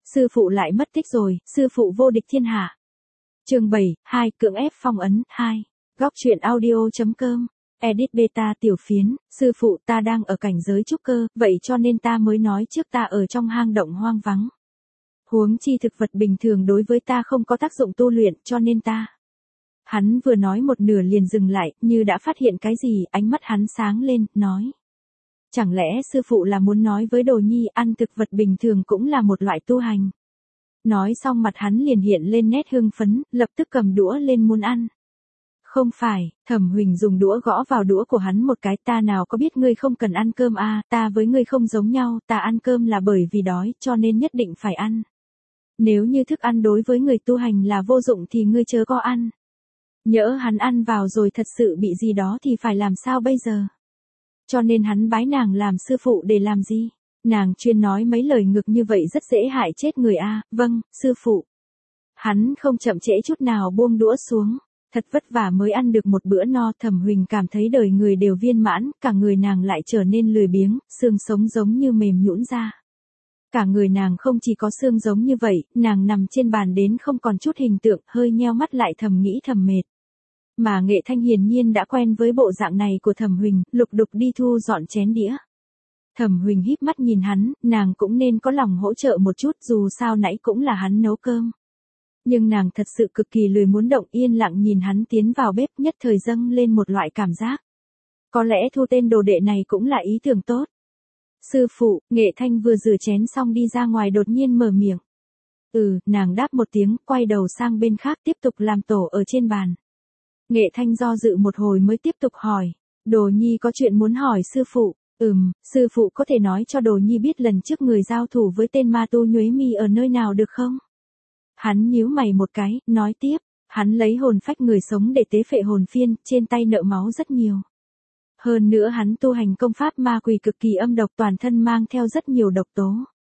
sư phụ lại mất tích rồi, sư phụ vô địch thiên hạ. Chương 7, 2, cưỡng ép phong ấn, 2. Góc truyện audio.com. Edit beta tiểu phiến, sư phụ ta đang ở cảnh giới trúc cơ, vậy cho nên ta mới nói trước ta ở trong hang động hoang vắng. Huống chi thực vật bình thường đối với ta không có tác dụng tu luyện cho nên ta. Hắn vừa nói một nửa liền dừng lại, như đã phát hiện cái gì, ánh mắt hắn sáng lên, nói. Chẳng lẽ sư phụ là muốn nói với Đồ Nhi ăn thực vật bình thường cũng là một loại tu hành. Nói xong mặt hắn liền hiện lên nét hưng phấn, lập tức cầm đũa lên muốn ăn. Không phải, Thẩm Huỳnh dùng đũa gõ vào đũa của hắn một cái, ta nào có biết ngươi không cần ăn cơm à, ta với ngươi không giống nhau, ta ăn cơm là bởi vì đói, cho nên nhất định phải ăn. Nếu như thức ăn đối với người tu hành là vô dụng thì ngươi chớ có ăn. Nhỡ hắn ăn vào rồi thật sự bị gì đó thì phải làm sao bây giờ? Cho nên hắn bái nàng làm sư phụ để làm gì? Nàng chuyên nói mấy lời ngực như vậy rất dễ hại chết người a. Vâng, sư phụ. Hắn không chậm trễ chút nào buông đũa xuống. Thật vất vả mới ăn được một bữa no. Thẩm Huỳnh cảm thấy đời người đều viên mãn, cả người nàng lại trở nên lười biếng, xương sống giống như mềm nhũn ra. Cả người nàng không chỉ có xương giống như vậy, nàng nằm trên bàn đến không còn chút hình tượng, hơi nheo mắt lại thầm nghĩ thầm mệt. Mà Nghệ Thanh hiển nhiên đã quen với bộ dạng này của Thẩm Huỳnh, lục đục đi thu dọn chén đĩa. Thẩm Huỳnh híp mắt nhìn hắn, nàng cũng nên có lòng hỗ trợ một chút, dù sao nãy cũng là hắn nấu cơm. Nhưng nàng thật sự cực kỳ lười muốn động, yên lặng nhìn hắn tiến vào bếp, nhất thời dâng lên một loại cảm giác. Có lẽ thu tên đồ đệ này cũng là ý tưởng tốt. Sư phụ, Nghệ Thanh vừa rửa chén xong đi ra ngoài đột nhiên mở miệng. Nàng đáp một tiếng, quay đầu sang bên khác tiếp tục làm tổ ở trên bàn. Nghệ Thanh do dự một hồi mới tiếp tục hỏi. Đồ Nhi có chuyện muốn hỏi sư phụ. Sư phụ có thể nói cho Đồ Nhi biết lần trước người giao thủ với tên ma tu Nhuế Mi ở nơi nào được không? Hắn nhíu mày một cái, nói tiếp. Hắn lấy hồn phách người sống để tế phệ hồn phiên, trên tay nợ máu rất nhiều. Hơn nữa hắn tu hành công pháp ma quỷ cực kỳ âm độc, toàn thân mang theo rất nhiều độc tố.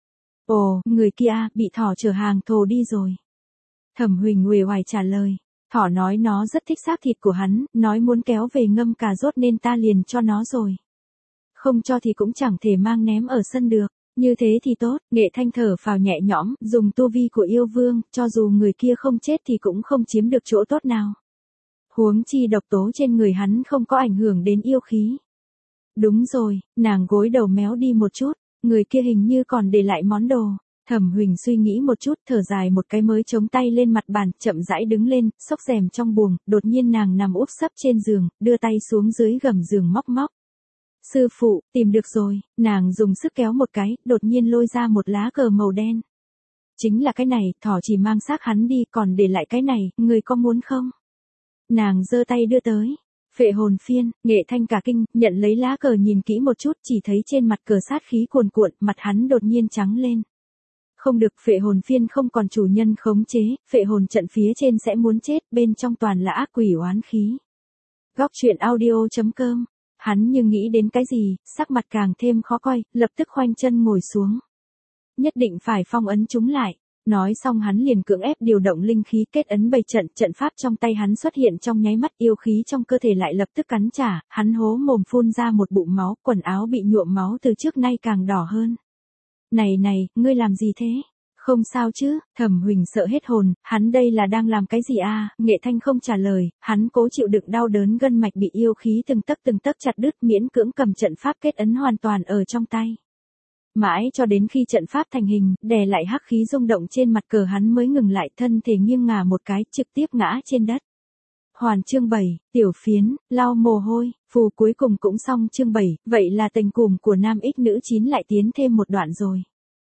Ồ, người kia bị thỏ chở hàng thồ đi rồi. Thẩm Huỳnh uể oải trả lời. Thỏ nói nó rất thích xác thịt của hắn, nói muốn kéo về ngâm cà rốt nên ta liền cho nó rồi. Không cho thì cũng chẳng thể mang ném ở sân được. Như thế thì tốt, Nghệ Thanh thở phào nhẹ nhõm, dùng tu vi của yêu vương, cho dù người kia không chết thì cũng không chiếm được chỗ tốt nào. Huống chi độc tố trên người hắn không có ảnh hưởng đến yêu khí. Đúng rồi, nàng gối đầu méo đi một chút, người kia hình như còn để lại món đồ. Thẩm Huỳnh suy nghĩ một chút, thở dài một cái mới chống tay lên mặt bàn, chậm rãi đứng lên, xốc rèm trong buồng, đột nhiên nàng nằm úp sấp trên giường, đưa tay xuống dưới gầm giường móc móc. Sư phụ, tìm được rồi, nàng dùng sức kéo một cái, đột nhiên lôi ra một lá cờ màu đen. Chính là cái này, thỏ chỉ mang xác hắn đi, còn để lại cái này, người có muốn không? Nàng giơ tay đưa tới. Phệ hồn phiên, Nghệ Thanh cả kinh, nhận lấy lá cờ nhìn kỹ một chút, chỉ thấy trên mặt cờ sát khí cuồn cuộn, mặt hắn đột nhiên trắng lên. Không được, phệ hồn phiên không còn chủ nhân khống chế, phệ hồn trận phía trên sẽ muốn chết, bên trong toàn là ác quỷ oán khí. Góc truyện audio.com. Hắn như nghĩ đến cái gì, sắc mặt càng thêm khó coi, lập tức khoanh chân ngồi xuống. Nhất định phải phong ấn chúng lại. Nói xong hắn liền cưỡng ép điều động linh khí kết ấn bày trận, trận pháp trong tay hắn xuất hiện trong nháy mắt, yêu khí trong cơ thể lại lập tức cắn trả, hắn hố mồm phun ra một bụng máu, quần áo bị nhuộm máu từ trước nay càng đỏ hơn. Này, ngươi làm gì thế? Không sao chứ? Thẩm Huỳnh sợ hết hồn, hắn đây là đang làm cái gì à? Nghệ Thanh không trả lời, hắn cố chịu đựng đau đớn gân mạch bị yêu khí từng tấc chặt đứt, miễn cưỡng cầm trận pháp kết ấn hoàn toàn ở trong tay. Mãi cho đến khi trận pháp thành hình, đè lại hắc khí rung động trên mặt cờ hắn mới ngừng lại, thân thể nghiêng ngả một cái, trực tiếp ngã trên đất. Hoàn chương 7, tiểu phiến, lau mồ hôi, phù cuối cùng cũng xong chương 7, vậy là tình cùm của nam ích nữ 9 lại tiến thêm một đoạn rồi.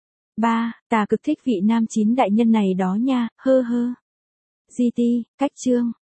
3. Ta cực thích vị nam 9 đại nhân này đó nha, GT, cách chương.